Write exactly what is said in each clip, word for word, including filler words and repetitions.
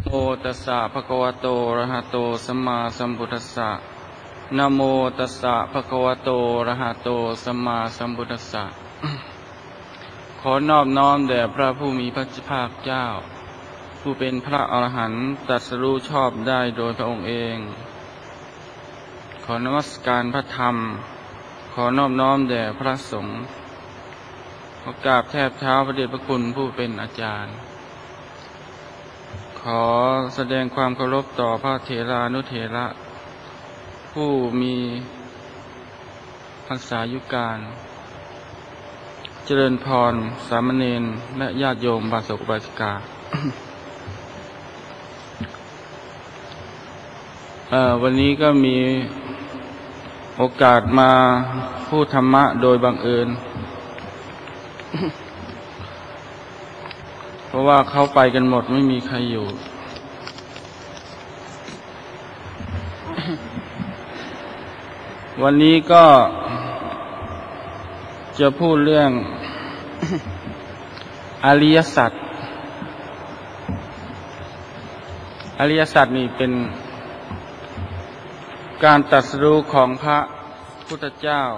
โมตัสสะภะคะวะโตอะระหะโตสัมมาสัมพุทธัสสะนะโมตัสสะภะคะวะโตอะระหะโตสัมมาสัมพุทธัสสะ ขอนอบน้อมแด่พระผู้มีพระภาคเจ้าผู้เป็นพระอรหันต์ตรัสรู้ชอบได้โดยพระองค์เองขอนมัสการพระธรรมขอนอบน้อมแด่พระสงฆ์ขอกราบแทบเท้าพระเดชพระคุณผู้เป็นอาจารย์ขอแสดงความเคารพต่อพระเถรานุเถระผู้มีพรรษายุการเจริญพรสามเณรและญาติโยมบาศกบาสิกา วันนี้ก็มีโอกาสมาพูดธรรมะโดยบังเอิญ เพราะว่าเขาไปกันหมดไม่มีใครอยู่ วันนี้ก็จะพูดเรื่อง อริยสัจอริยสัจนี่เป็นการตรัสรู้ของพระพุทธเจ้า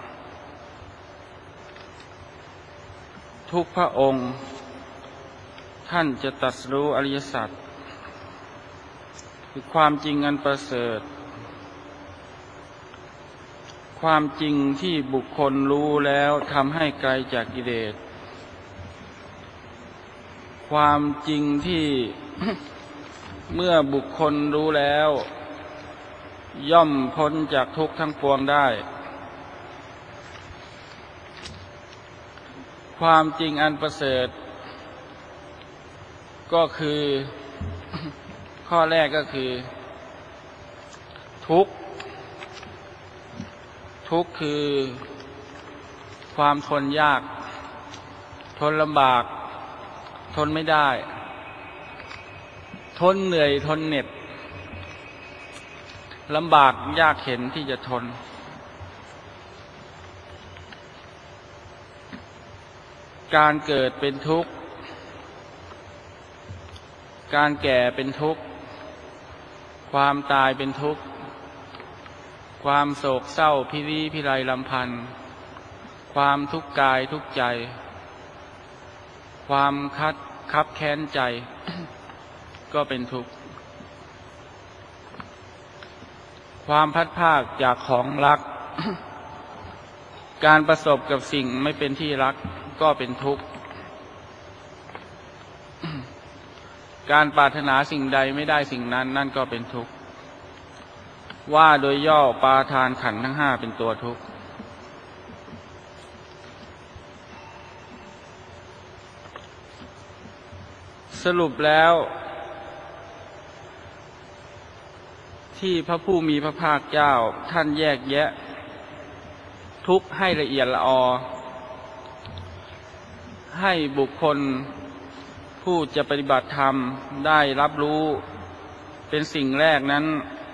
ทุกพระองค์ท่านจะตรัสรู้อริยสัจคือความจริงอันประเสริฐความจริงที่บุคคลรู้แล้วทำให้ไกลจากกิเลสความจริงที่ เมื่อบุคคลรู้แล้วย่อมพ้นจากทุกข์ทั้งปวงได้ความจริงอันประเสริฐก็คือ ข้อแรกก็คือทุกข์ทุกข์คือความทนยากทนลำบากทนไม่ได้ทนเหนื่อยทนเหน็ดลำบากยากเข็ญที่จะทนการเกิดเป็นทุกข์การแก่เป็นทุกข์ความตายเป็นทุกข์ความโศกเศร้าพิริพิไรลำพันธ์ความทุกข์กายทุกข์ใจความคัดคับแค้นใจ ก็เป็นทุกข์ความพัดภาคจากของรัก การประสบกับสิ่งไม่เป็นที่รักก็เป็นทุกข์ การปรารถนาสิ่งใดไม่ได้สิ่งนั้นนั่นก็เป็นทุกข์ว่าโดยย่อปาทานขันธ์ทั้งห้าเป็นตัวทุกข์สรุปแล้วที่พระผู้มีพระภาคเจ้าท่านแยกแยะทุกข์ให้ละเอียดละออให้บุคคลผู้จะปฏิบัติธรรมได้รับรู้เป็นสิ่งแรกนั้น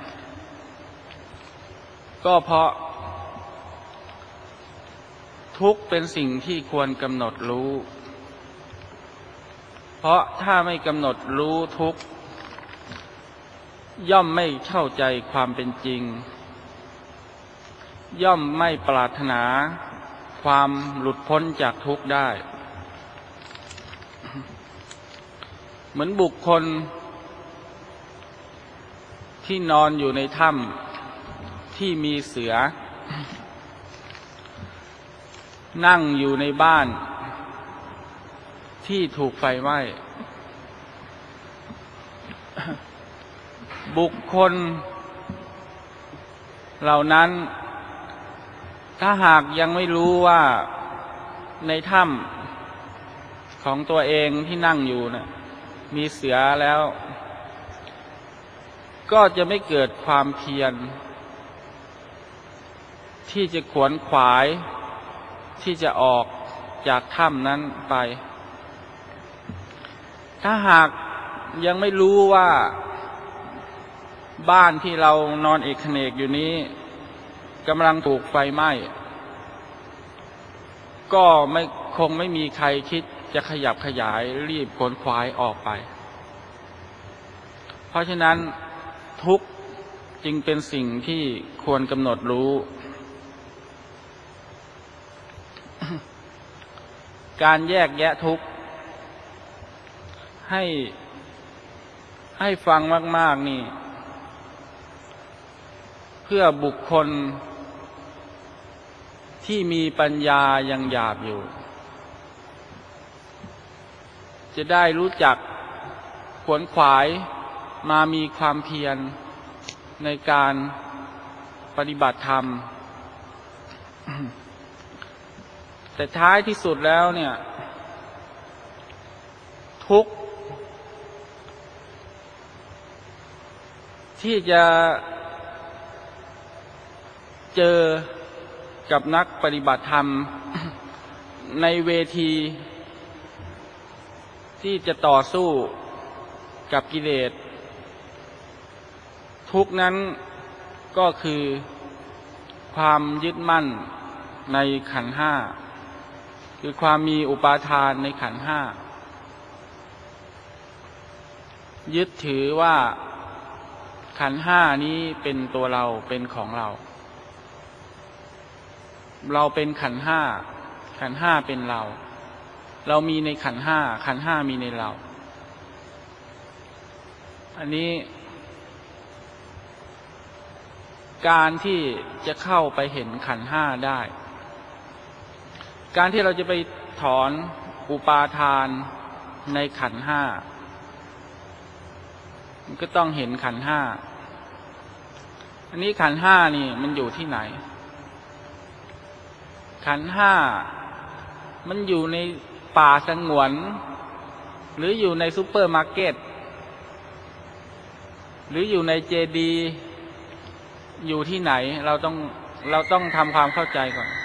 ก็เพราะทุกข์เป็นสิ่งที่ควรกำหนดรู้เพราะถ้าไม่กำหนดรู้ทุกข์ย่อมไม่เข้าใจความเป็นจริงย่อมไม่ปรารถนาความหลุดพ้นจากทุกข์ได้เหมือนบุคคลที่นอนอยู่ในถ้ำที่มีเสือนั่งอยู่ในบ้านที่ถูกไฟไหม้บุคคลเหล่านั้นถ้าหากยังไม่รู้ว่าในถ้ำของตัวเองที่นั่งอยู่น่ะมีเสือแล้วก็จะไม่เกิดความเพียรที่จะขวนขวายที่จะออกจากถ้ำนั้นไปถ้าหากยังไม่รู้ว่าบ้านที่เรานอนเอกเขนกอยู่นี้กำลังถูกไฟไหม้ก็ไม่คงไม่มีใครคิดจะขยับขยายรีบขวนขวายออกไปราะฉะนั้นทุกข์จึงเป็นสิ่งที่ควรกำหนดรู้ การแยกแยะทุกข์ให้ให้ฟังมากๆนี่เพื่อบุคคลที่มีปัญญายังหยาบอยู่จะได้รู้จักขวนขวายมามีความเพียรในการปฏิบัติธรรม แต่ท้ายที่สุดแล้วเนี่ยทุกข์ที่จะเจอกับนักปฏิบัติธรรม ในเวทีที่จะต่อสู้กับกิเลสทุกข์นั้นก็คือความยึดมั่นในขันธ์ห้าคือความมีอุปาทานในขันธ์ห้ายึดถือว่าขันธ์ห้านี้เป็นตัวเราเป็นของเราเราเป็นขันธ์ห้าขันธ์ห้าเป็นเราเรามีในขันธ์ห้าขันธ์ห้ามีในเราอันนี้การที่จะเข้าไปเห็นขันธ์ห้าได้การที่เราจะไปถอนอุปาทานในขันธ์ห้ามันก็ต้องเห็นขันธ์ห้าอันนี้ขันธ์ห้านี่มันอยู่ที่ไหนขันธ์ห้ามันอยู่ในป่าสงวนหรืออยู่ในซุปเปอร์มาร์เก็ตหรืออยู่ในเจดีย์อยู่ที่ไหนเราต้องเราต้องทำความเข้าใจก่อน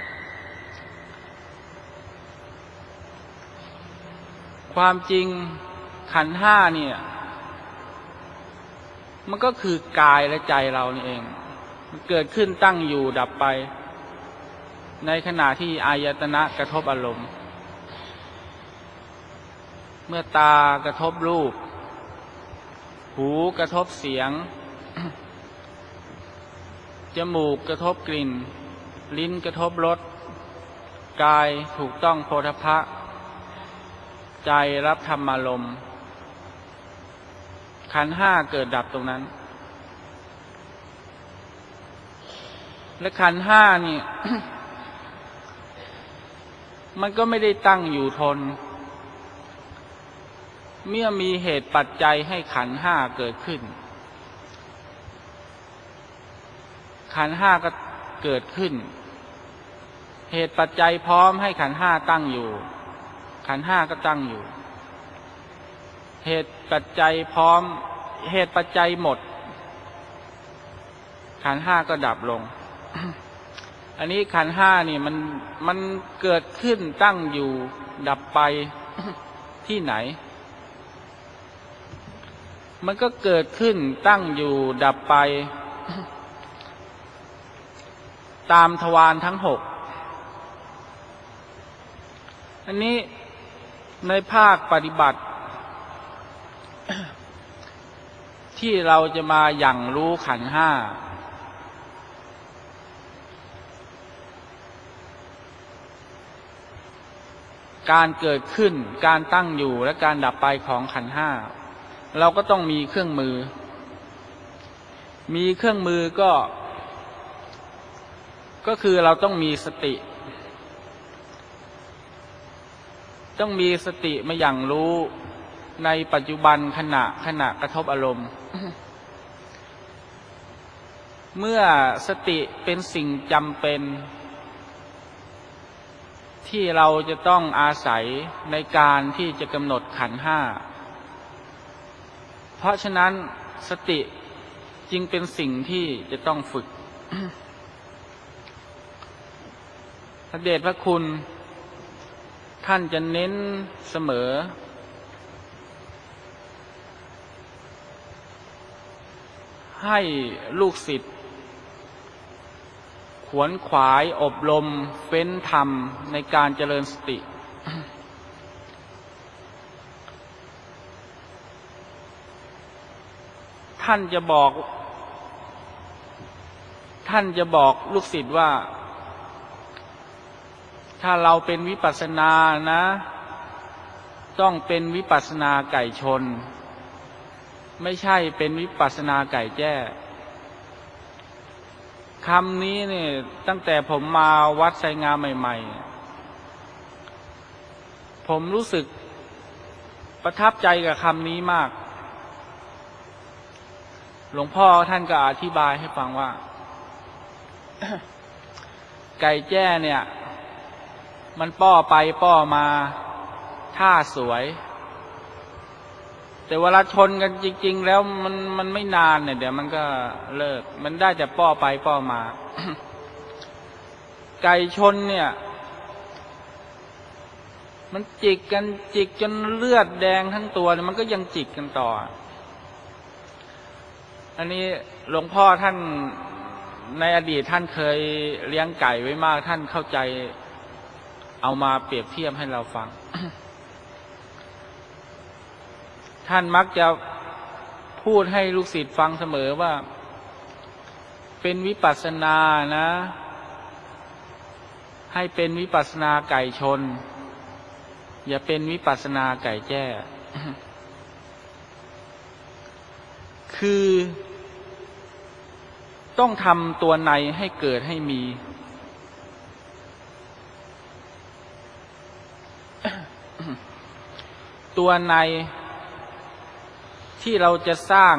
ความจริงขันธ์ห้าเนี่ยมันก็คือกายและใจเรานี่เองมันเกิดขึ้นตั้งอยู่ดับไปในขณะที่อายตนะกระทบอารมณ์เมื่อตากระทบรูปหูกระทบเสียง จมูกกระทบกลิ่นลิ้นกระทบรสกายถูกต้องโผฏฐัพพะใจรับธรรมารมณ์ขันธ์ห้าเกิดดับตรงนั้นและขันธ์ห้านี่ มันก็ไม่ได้ตั้งอยู่ทนเมื่อมีเหตุปัจจัยให้ขันธ์ห้าเกิดขึ้นขันธ์ห้าก็เกิดขึ้นเหตุปัจจัยพร้อมให้ขันธ์ห้าตั้งอยู่ขันธ์ห้าก็ตั้งอยู่เหตุปัจจัยพร้อมเหตุปัจจัยหมดขันธ์ห้าก็ดับลง อันนี้ขันธ์ห้านี่มันมันเกิดขึ้นตั้งอยู่ดับไป ที่ไหนมันก็เกิดขึ้นตั้งอยู่ดับไป ตามทวารทั้งหกอันนี้ในภาคปฏิบัติ ที่เราจะมาหยั่งรู้ขันธ์ห้าการเกิดขึ้นการตั้งอยู่และการดับไปของขันธ์ห้าเราก็ต้องมีเครื่องมือมีเครื่องมือก็ก็คือเราต้องมีสติต้องมีสติมาหยั่งรู้ในปัจจุบันขณะขณะกระทบอารมณ์ เมื่อสติเป็นสิ่งจำเป็นที่เราจะต้องอาศัยในการที่จะกำหนดขันธ์ห้าเพราะฉะนั้นสติจึงเป็นสิ่งที่จะต้องฝึก พระเดชพระคุณท่านจะเน้นเสมอให้ลูกศิษย์ขวนขวายอบรมเฟ้นธรรมในการเจริญสติ พท่านจะบอกท่านจะบอกลูกศิษย์ว่าถ้าเราเป็นวิปัสสนานะต้องเป็นวิปัสสนาไก่ชนไม่ใช่เป็นวิปัสสนาไก่แจ้คำนี้เนี่ยตั้งแต่ผมมาวัดไซงามใหม่ๆผมรู้สึกประทับใจกับคำนี้มากหลวงพ่อท่านก็อธิบายให้ฟังว่า ไก่แจ้เนี่ยมันป้อไปป้อมาท่าสวยแต่เวลาชนกันจริงๆแล้วมันมันไม่นานเนี่ยเดี๋ยวมันก็เลิกมันได้แต่ป้อไปป้อมา ไก่ชนเนี่ยมันจิกกันจิกจนเลือดแดงทั้งตัวเนี่ยมันก็ยังจิกกันต่ออันนี้หลวงพ่อท่านในอดีตท่านเคยเลี้ยงไก่ไว้มากท่านเข้าใจเอามาเปรียบเทียบให้เราฟัง ท่านมักจะพูดให้ลูกศิษย์ฟังเสมอว่าเป็นวิปัสสนานะให้เป็นวิปัสสนาไก่ชนอย่าเป็นวิปัสสนาไก่แจ้ คือต้องทำตัวในให้เกิดให้มี ตัวในที่เราจะสร้าง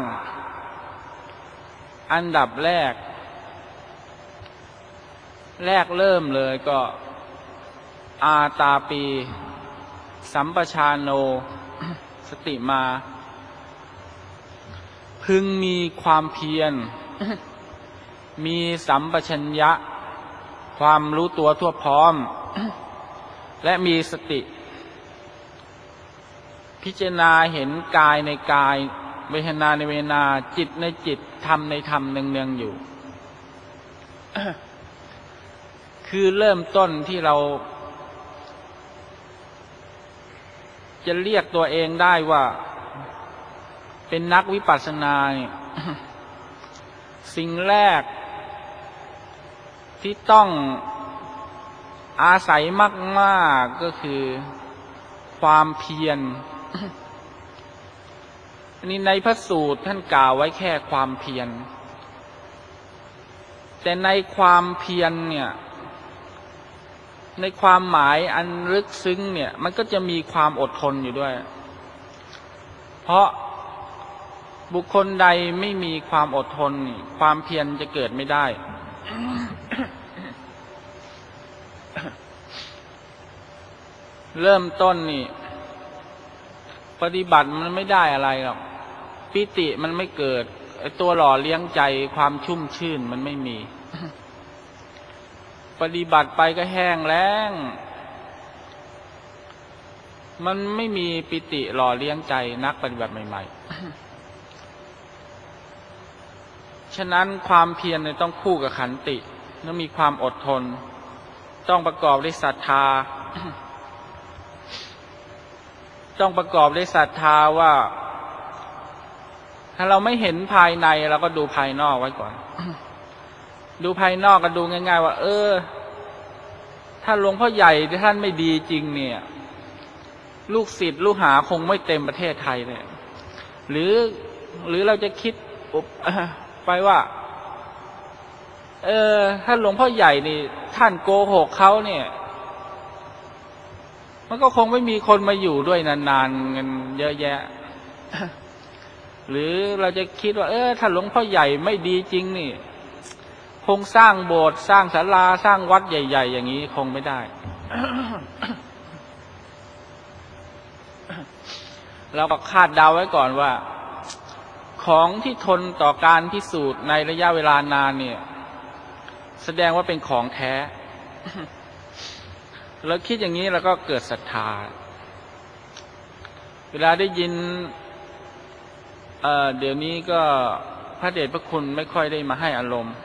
อันดับแรกแรกเริ่มเลยก็อาตาปีสัมปชานโน สติมา พึงมีความเพียร มีสัมปชัญญะความรู้ตัวทั่วพร้อม และมีสติพิจารณาเห็นกายในกายเวทนาในเวทนาจิตในจิตธรรมในธรรมเนืองๆอยู่ คือเริ่มต้นที่เราจะเรียกตัวเองได้ว่าเป็นนักวิปัสสนาเนี่ย สิ่งแรกที่ต้องอาศัยมากๆก็คือความเพียร อันนี้ในพระสูตรท่านกล่าวไว้แค่ความเพียรแต่ในความเพียรเนี่ยในความหมายอันลึกซึ้งเนี่ยมันก็จะมีความอดทนอยู่ด้วยเพราะบุคคลใดไม่มีความอดทนความเพียรจะเกิดไม่ได้ เริ่มต้นนี่ปฏิบัติมันไม่ได้อะไรหรอกปิติมันไม่เกิดไอ้ตัวหล่อเลี้ยงใจความชุ่มชื่นมันไม่มี ปฏิบัติไปก็แห้งแล้งมันไม่มีปิติหล่อเลี้ยงใจนักปฏิบัติใหม่ๆฉะนั้นความเพียรเนี่ยต้องคู่กับขันติต้องมีความอดทนต้องประกอบด้วยศรัทธา ต้องประกอบด้วยศรัทธาว่าถ้าเราไม่เห็นภายในเราก็ดูภายนอกไว้ก่อน ดูภายนอกก็ดูง่ายๆว่าเออถ้าหลวงพ่อใหญ่ท่านไม่ดีจริงเนี่ยลูกศิษย์ลูกหาคงไม่เต็มประเทศไทยเนี่ยหรือหรือเราจะคิดไปว่าเออถ้าหลวงพ่อใหญ่นี่ท่านโกหกเขาเนี่ยมันก็คงไม่มีคนมาอยู่ด้วยนานๆกันเยอะแยะ หรือเราจะคิดว่าเออถ้าหลวงพ่อใหญ่ไม่ดีจริงนี่คงสร้างโบสถ์สร้างศาลาสร้างวัดใหญ่ๆอย่างนี้คงไม่ได้ เราก็คาดเดาไว้ก่อนว่าของที่ทนต่อการพิสูจน์ในระยะเวลานานเนี่ยแสดงว่าเป็นของแท้ แล้วคิดอย่างนี้แล้วก็เกิดศรัทธาเวลาได้ยิน เอ่อ เดี๋ยวนี้ก็พระเดชพระคุณไม่ค่อยได้มาให้อารมณ์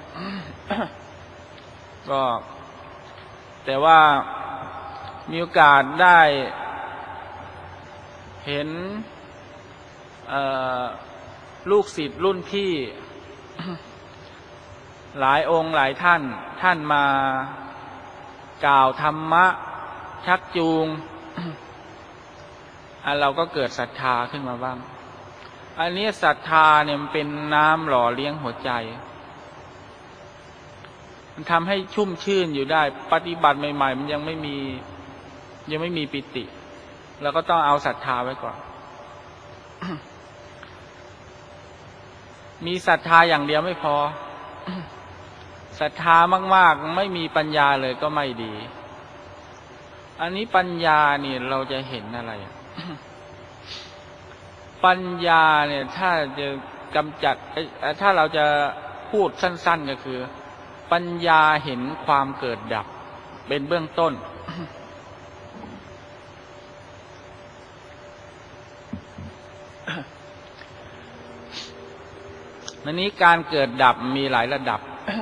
ก็แต่ว่ามีโอกาสได้เห็นลูกศิษย์รุ่นพี่ หลายองค์หลายท่านท่านมากล่าวธรรมะชักจูง อันเราก็เกิดศรัทธาขึ้นมาบ้างอันนี้ศรัทธาเนี่ยมันเป็นน้ำหล่อเลี้ยงหัวใจมันทำให้ชุ่มชื่นอยู่ได้ปฏิบัติใหม่ๆมันยังไม่มียังไม่มีปิติเราก็ต้องเอาศรัทธาไว้ก่อน มีศรัทธาอย่างเดียวไม่พอ ศรัทธามากๆไม่มีปัญญาเลยก็ไม่ดีอันนี้ปัญญาเนี่ยเราจะเห็นอะไร ปัญญาเนี่ยถ้าจะกำจัดถ้าเราจะพูดสั้นๆก็คือปัญญาเห็นความเกิดดับเป็นเบื้องต้น อันนี้การเกิดดับมีหลายระดับ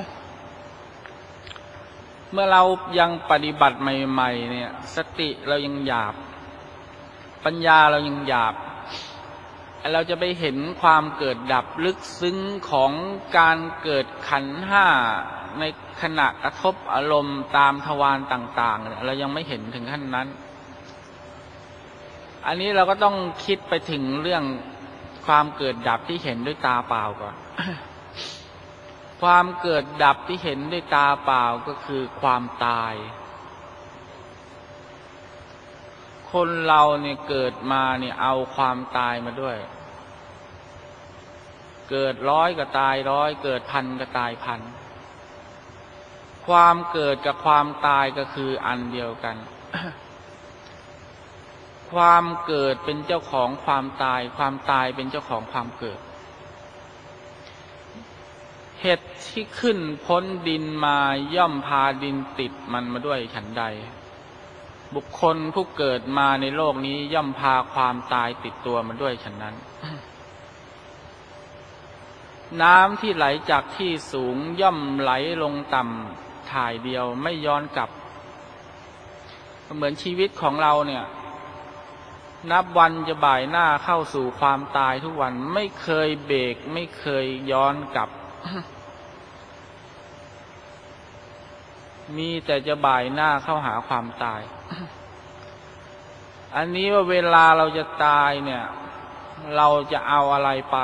เมื่อเรายังปฏิบัติใหม่ๆเนี่ยสติเรายังหยาบปัญญาเรายังหยาบเราจะไปเห็นความเกิดดับลึกซึ้งของการเกิดขันธ์ห้าในขณะกระทบอารมณ์ตามทวารต่างๆเรายังไม่เห็นถึงขั้นนั้นอันนี้เราก็ต้องคิดไปถึงเรื่องความเกิดดับที่เห็นด้วยตาเปล่าก่อน ความเกิดดับที่เห็นด้วยตาเปล่าก็คือความตายคนเราเนี่ยเกิดมาเนี่ยเอาความตายมาด้วยเกิดร้อยก็ตายร้อยเกิดพันก็ตายพันความเกิดกับความตายก็คืออันเดียวกัน ความเกิดเป็นเจ้าของความตายความตายเป็นเจ้าของความเกิดเห็ดที่ขึ้นพ้นดินมาย่อมพาดินติดมันมาด้วยฉันใดบุคคลผู้เกิดมาในโลกนี้ย่อมพาความตายติดตัวมาด้วยฉันนั้น น้ำที่ไหลจากที่สูงย่อมไหลลงต่ำถ่ายเดียวไม่ย้อนกลับเหมือนชีวิตของเราเนี่ยนับวันจะบ่ายหน้าเข้าสู่ความตายทุกวันไม่เคยเบรกไม่เคยย้อนกลับ มีแต่จะบ่ายหน้าเข้าหาความตาย อันนี้ว่าเวลาเราจะตายเนี่ยเราจะเอาอะไรไป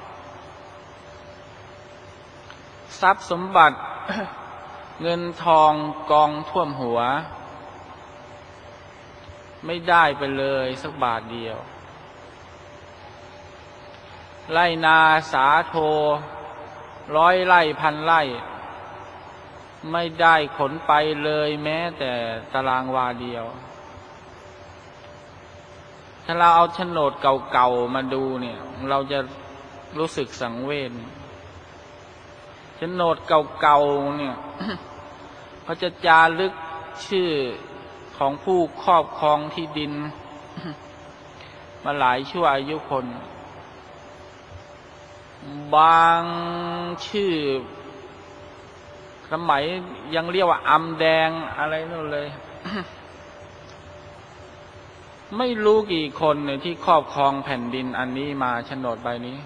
ทรัพย์สมบัติ เงินทองกองท่วมหัวไม่ได้ไปเลยสักบาทเดียวไร่นาสาโทร้อยไร่พันไร่ไม่ได้ขนไปเลยแม้แต่ตารางวาเดียวถ้าเราเอาโฉนดเก่าๆมาดูเนี่ยเราจะรู้สึกสังเวชโฉนดเก่าๆเนี่ย เขาจะจารึกชื่อของผู้ครอบครองที่ดิน มาหลายชั่วอายุคนบางชื่อสมัยยังเรียกว่าอำแดงอะไรนู่นเลย ไม่รู้กี่คนเนี่ยที่ครอบครองแผ่นดินอันนี้มาโฉนดใบนี้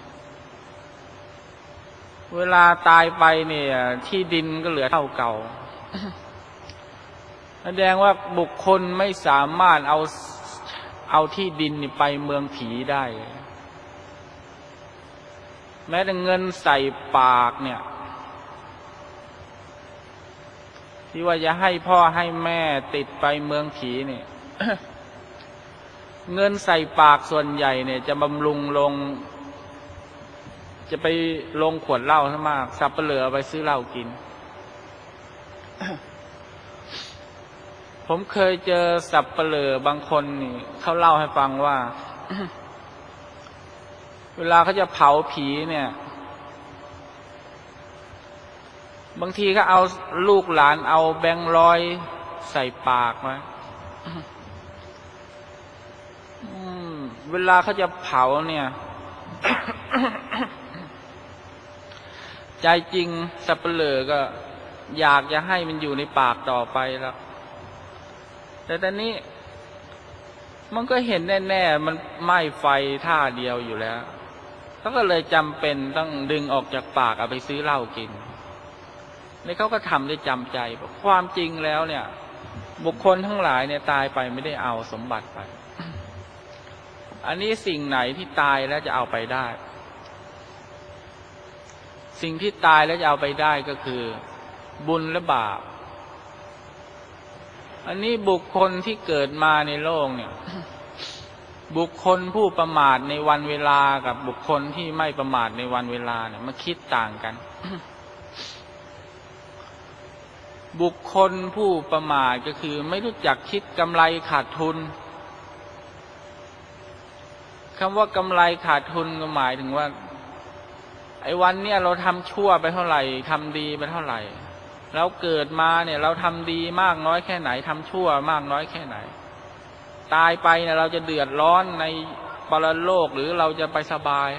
เวลาตายไปเนี่ยที่ดินก็เหลือเท่าเก่า แสดงว่าบุคคลไม่สามารถเอาเอาที่ดินไปเมืองผีได้แม้แต่เงินใส่ปากเนี่ยที่ว่าจะให้พ่อให้แม่ติดไปเมืองผีเนี่ย เงินใส่ปากส่วนใหญ่เนี่ยจะบำรุงลงจะไปลงขวดเหล้าซะมากสับเปลือไปซื้อเหล้ากิน ผมเคยเจอสับเปลือบางคนนี่เขาเล่าให้ฟังว่า เวลาเขาจะเผาผีเนี่ยบางทีก็เอาลูกหลานเอาแบงค์ร้อยใส่ปากไว้ เวลาเขาจะเผาเนี่ย ใจจริงสับเปลือก็อยากจะให้มันอยู่ในปากต่อไปแล้วแต่ตอนนี้มันก็เห็นแน่ๆมันไหม้ไฟท่าเดียวอยู่แล้วเขาก็เลยจำเป็นต้องดึงออกจากปากเอาไปซื้อเหล้ากินนี่เขาก็ทำด้วยจำใจบอกความจริงแล้วเนี่ยบุคคลทั้งหลายเนี่ยตายไปไม่ได้เอาสมบัติไปอันนี้สิ่งไหนที่ตายแล้วจะเอาไปได้สิ่งที่ตายแล้วจะเอาไปได้ก็คือบุญและบาปอันนี้บุคคลที่เกิดมาในโลกเนี่ยบุคคลผู้ประมาทในวันเวลากับบุคคลที่ไม่ประมาทในวันเวลาเนี่ยมันคิดต่างกันบุคคลผู้ประมาทก็คือไม่รู้จักคิดกำไรขาดทุนคำว่ากำไรขาดทุนก็หมายถึงว่าไอ้วันเนี้ยเราทำชั่วไปเท่าไหร่ทำดีไปเท่าไหร่เราเกิดมาเนี่ยเราทำดีมากน้อยแค่ไหนทำชั่วมากน้อยแค่ไหนตายไปเนี่ยเราจะเดือดร้อนในปรโลกหรือเราจะไปสบาย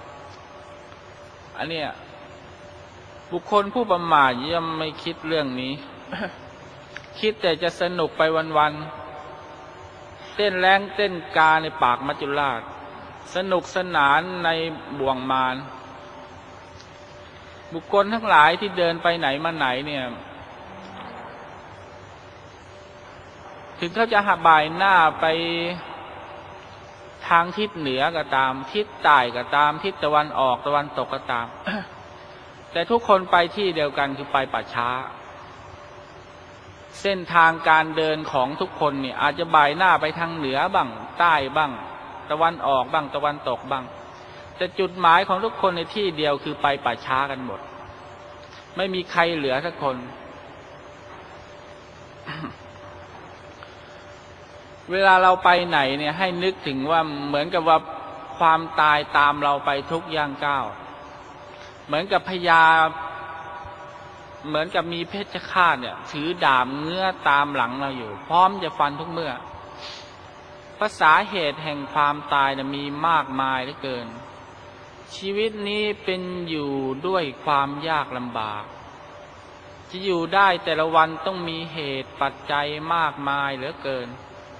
อันเนี้ยบุคคลผู้ประมาทย่อมไม่คิดเรื่องนี้ คิดแต่จะสนุกไปวันๆเต้นแรงเต้นกาในปากมัจจุราชสนุกสนานในบ่วงมารบุคคลทั้งหลายที่เดินไปไหนมาไหนเนี่ยถึงเขาจะหักบ่ายหน้าไปทางทิศเหนือก็ตามทิศใต้ก็ตามทิศตะวันออกตะวันตกก็ตาม แต่ทุกคนไปที่เดียวกันคือไปป่าช้าเส้นทางการเดินของทุกคนเนี่ยอาจจะบ่ายหน้าไปทางเหนือบ้างใต้บ้างตะวันออกบ้างตะวันตกบ้างแต่จุดหมายของทุกคนในที่เดียวคือไปป่าช้ากันหมดไม่มีใครเหลือสักคน เวลาเราไปไหนเนี่ยให้นึกถึงว่าเหมือนกับว่าความตายตามเราไปทุกย่างก้าวเหมือนกับพญาเหมือนกับมีเพชฌฆาตเนี่ยถือดาบเงื้อตามหลังเราอยู่พร้อมจะฟันทุกเมื่อภาษาเหตุแห่งความตายเนี่ยมีมากมายเหลือเกินชีวิตนี้เป็นอยู่ด้วยความยากลำบากจะอยู่ได้แต่ละวันต้องมีเหตุปัจจัยมากมายเหลือเกิน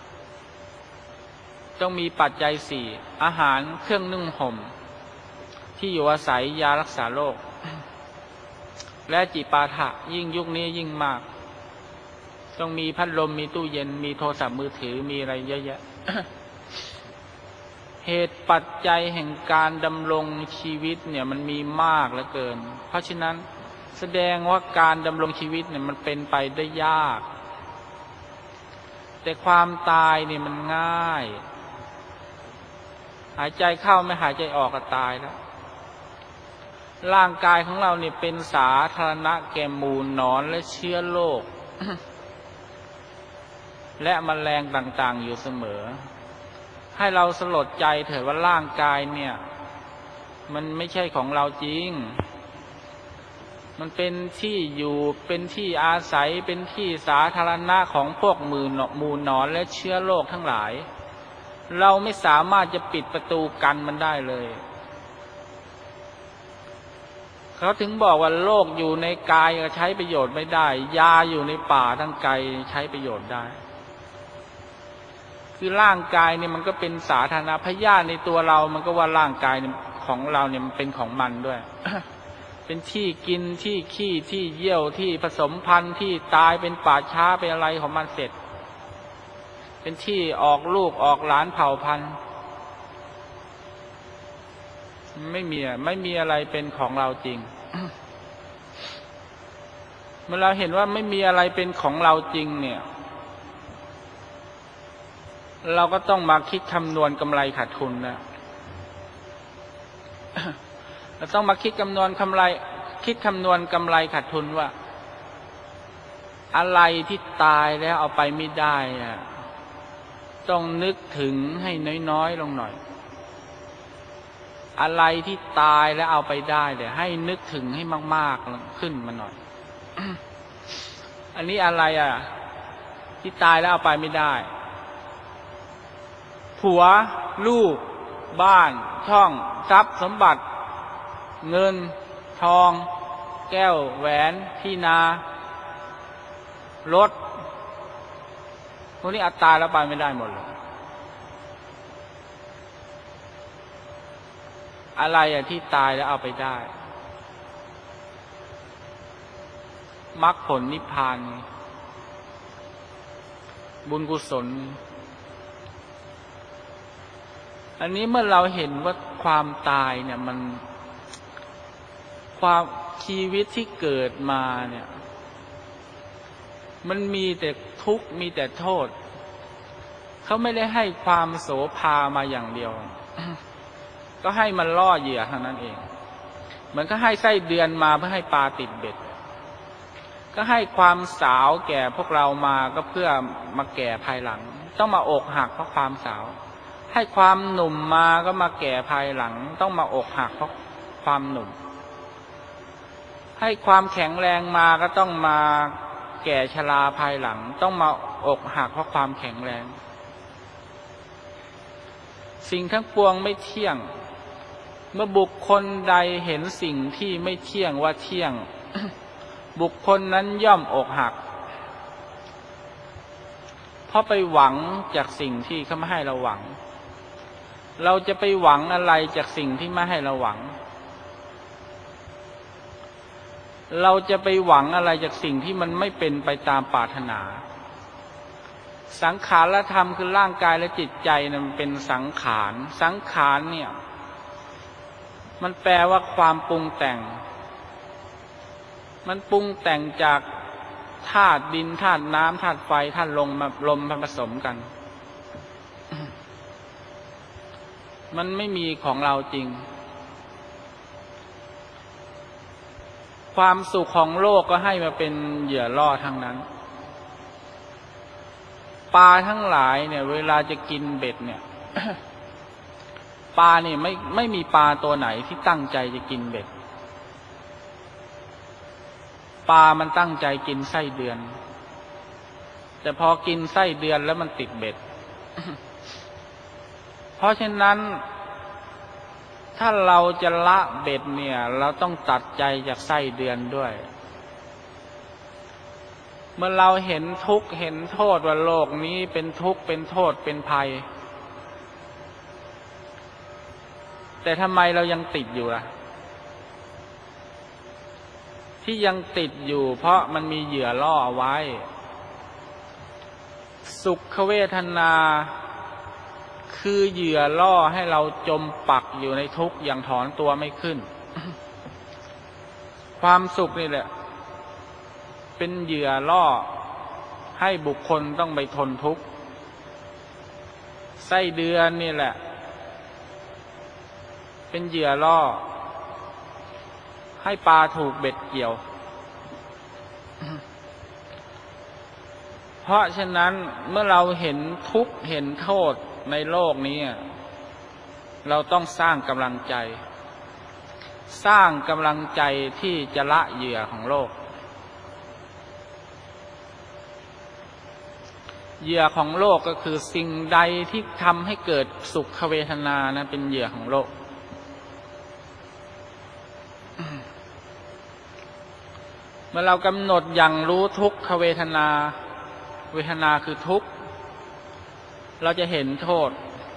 ต้องมีปัจจัยสี่อาหารเครื่องนึ่งห่มที่อยู่อาศัยยารักษาโรคและจิปาถะยิ่งยุคนี้ยิ่งมากต้องมีพัดลมมีตู้เย็นมีโทรศัพท์มือถือมีอะไรเยอะแยะ เหตุปัจจัยแห่งการดำรงชีวิตเนี่ยมันมีมากเหลือเกินเพราะฉะนั้นแสดงว่าการดำรงชีวิตเนี่ยมันเป็นไปได้ยากแต่ความตายเนี่ยมันง่ายหายใจเข้าไม่หายใจออกก็ตายแล้วร่างกายของเราเนี่ยเป็นสาธารณะแก่หมู่หนอนและเชื้อโรค และแมลงต่างๆอยู่เสมอให้เราสลดใจเถิดว่าร่างกายเนี่ยมันไม่ใช่ของเราจริงมันเป็นที่อยู่เป็นที่อาศัยเป็นที่สาธารณะของพวกหมู่หมู่หนอนและเชื้อโรคทั้งหลายเราไม่สามารถจะปิดประตูกันมันได้เลยเขาถึงบอกว่าโรคอยู่ในกายก็ใช้ประโยชน์ไม่ได้ยาอยู่ในป่าทั้งไกลใช้ประโยชน์ได้คือร่างกายเนี่ยมันก็เป็นสาธารณะพยาธิในตัวเรามันก็ว่าร่างกายของเราเนี่ยมันเป็นของมันด้วย เป็นที่กินที่ขี้ที่เยี่ยวที่ผสมพันธุ์ที่ตายเป็นป่าช้าเป็นอะไรของมันเสร็จเป็นที่ออกลูกออกหลานเผ่าพันธุ์ไม่มีไม่มีอะไรเป็นของเราจริง เมื่อเราเห็นว่าไม่มีอะไรเป็นของเราจริงเนี่ยเราก็ต้องมาคิดคำนวณกำไรขาดทุนนะ เราต้องมาคิดคำนวณกำไรคิดคำนวณกำไรขาดทุนว่าอะไรที่ตายแล้วเอาไปไม่ได้อะต้องนึกถึงให้น้อยๆลงหน่อยอะไรที่ตายแล้วเอาไปได้เนี่ยให้นึกถึงให้มากๆขึ้นมาหน่อย อันนี้อะไรอ่ะที่ตายแล้วเอาไปไม่ได้ผัวลูกบ้านช่องทรัพย์สมบัติเงินทองแก้วแหวนที่นารถพวกนี้อัตตาแล้วไปไม่ได้หมดเลยอะไรอะที่ตายแล้วเอาไปได้มรรคผลนิพพานบุญกุศลอันนี้เมื่อเราเห็นว่าความตายเนี่ยมันความชีวิตที่เกิดมาเนี่ยมันมีแต่ทุกข์มีแต่โทษเขาไม่ได้ให้ความโสภามาอย่างเดียว ก็ให้มันล่อเหยื่อเท่านั้นเองเหมือนก็ให้ไส้เดือนมาเพื่อให้ปลาติดเบ็ดก็ให้ความสาวแก่พวกเรามาก็เพื่อมาแก่ภายหลังต้องมาอกหักเพราะความสาวให้ความหนุ่มมาก็มาแก่ภายหลังต้องมาอกหักเพราะความหนุ่มให้ความแข็งแรงมาก็ต้องมาแก่ชราภายหลังต้องมาอกหักเพราะความแข็งแรงสิ่งทั้งปวงไม่เที่ยงเมื่อบุคคลใดเห็นสิ่งที่ไม่เที่ยงว่าเที่ยง บุคคลนั้นย่อมอกหักเพราะไปหวังจากสิ่งที่เขาไม่ให้เราหวังเราจะไปหวังอะไรจากสิ่งที่ไม่ให้เราหวังเราจะไปหวังอะไรจากสิ่งที่มันไม่เป็นไปตามปรารถนาสังขารธรรมคือร่างกายและจิตใจนั้นมันเป็นสังขารสังขารเนี่ยมันแปลว่าความปรุงแต่งมันปรุงแต่งจากธาตุดินธาตุน้ำธาตุไฟธาตุลมมาลมมาผสมกัน มันไม่มีของเราจริงความสุขของโลกก็ให้มาเป็นเหยื่อล่อทั้งนั้นปลาทั้งหลายเนี่ยเวลาจะกินเบ็ดเนี่ย ปลาเนี่ยไม่ไม่มีปลาตัวไหนที่ตั้งใจจะกินเบ็ดปลามันตั้งใจกินไส้เดือนแต่พอกินไส้เดือนแล้วมันติดเบ็ด เพราะฉะนั้นถ้าเราจะละเบ็ดเนี่ยเราต้องตัดใจจากไส้เดือนด้วยเมื่อเราเห็นทุกข์เห็นโทษว่าโลกนี้เป็นทุกข์เป็นโทษเป็นภัยแต่ทำไมเรายังติดอยู่ล่ะที่ยังติดอยู่เพราะมันมีเหยื่อล่อเอาไว้สุขเวทนาคือเหยื่อล่อให้เราจมปักอยู่ในทุกข์อย่างถอนตัวไม่ขึ้น ความสุขนี่แหละเป็นเหยื่อล่อให้บุคคลต้องไปทนทุกข์ไส้เดือนนี่แหละเป็นเหยื่อล่อให้ปลาถูกเบ็ดเกี่ยว เพราะฉะนั้นเมื่อเราเห็นทุกข์เห็นโทษในโลกนี้เราต้องสร้างกำลังใจสร้างกำลังใจที่จะละเหยื่อของโลกเหยื่อของโลกก็คือสิ่งใดที่ทำให้เกิดสุขเวทนานะเป็นเหยื่อของโลกเมื่อเรากำหนดอย่างรู้ทุกขเวทนาเวทนาคือทุกข์เราจะเห็นโทษ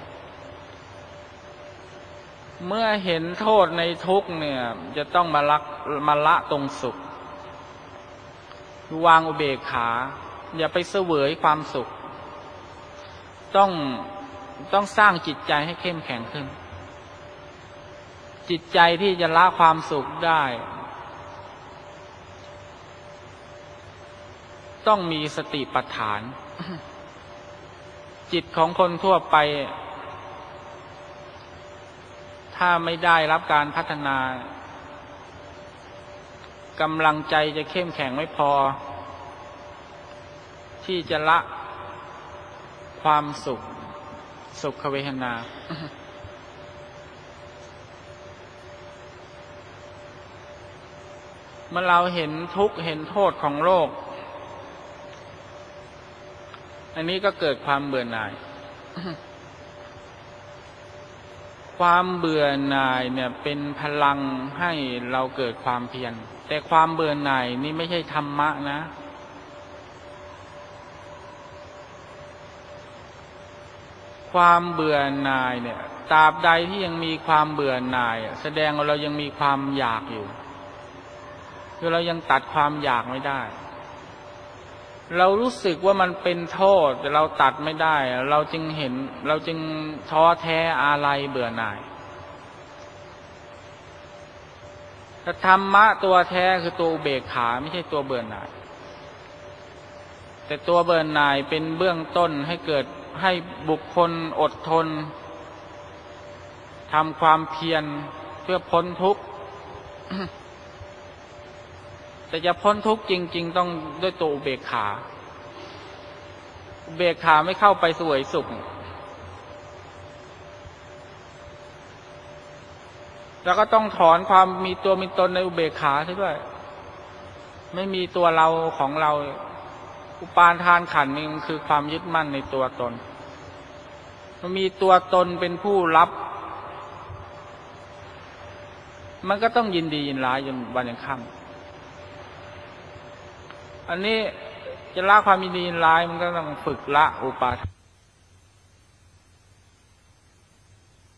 เมื่อเห็นโทษในทุกข์เนี่ยจะต้องมาละมาละตรงสุขวางอุเบกขาอย่าไปเสวยความสุขต้องต้องสร้างจิตใจให้เข้มแข็งขึ้นจิตใจที่จะละความสุขได้ต้องมีสติปัฏฐาน จิตของคนทั่วไปถ้าไม่ได้รับการพัฒนากำลังใจจะเข้มแข็งไม่พอที่จะละความสุขสุขเวทนา เมื่อเราเห็นทุกข์เห็นโทษของโลกอันนี้ก็เกิดความเบื่อหน่าย ความเบื่อหน่ายเนี่ยเป็นพลังให้เราเกิดความเพียรแต่ความเบื่อหน่ายนี่ไม่ใช่ธรรมะนะคความเบื่อหน่ายเนี่ยตราบใดที่ยังมีความเบื่อหน่ายแสดงว่าเรายังมีความอยากอยู่คือเรายังตัดความอยากไม่ได้เรารู้สึกว่ามันเป็นโทษแต่เราตัดไม่ได้เราจึงเห็นเราจึงท้อแท้อาลัยเบื่อหน่ายแต่ธรรมะตัวแท้คือตัวอุเบกขาไม่ใช่ตัวเบื่อหน่ายแต่ตัวเบื่อหน่ายเป็นเบื้องต้นให้เกิดให้บุคคลอดทนทำความเพียรเพื่อพ้นทุกข์ แต่จะพ้นทุกข์จริงๆต้องด้วยตัวอุเบกขาอุเบกขาไม่เข้าไปสวยสุขแล้วก็ต้องถอนความมีตัวมีตนในอุเบกขาใช่ด้วยไม่มีตัวเราของเราอุปาทานขันธ์นี่มันคือความยึดมั่นในตัวตนมันมีตัวตนเป็นผู้รับมันก็ต้องยินดียินร้ายจนวันยังค่ำอันนี้จะละความยินดียินร้ายมันก็ต้องฝึกละอุปาทาน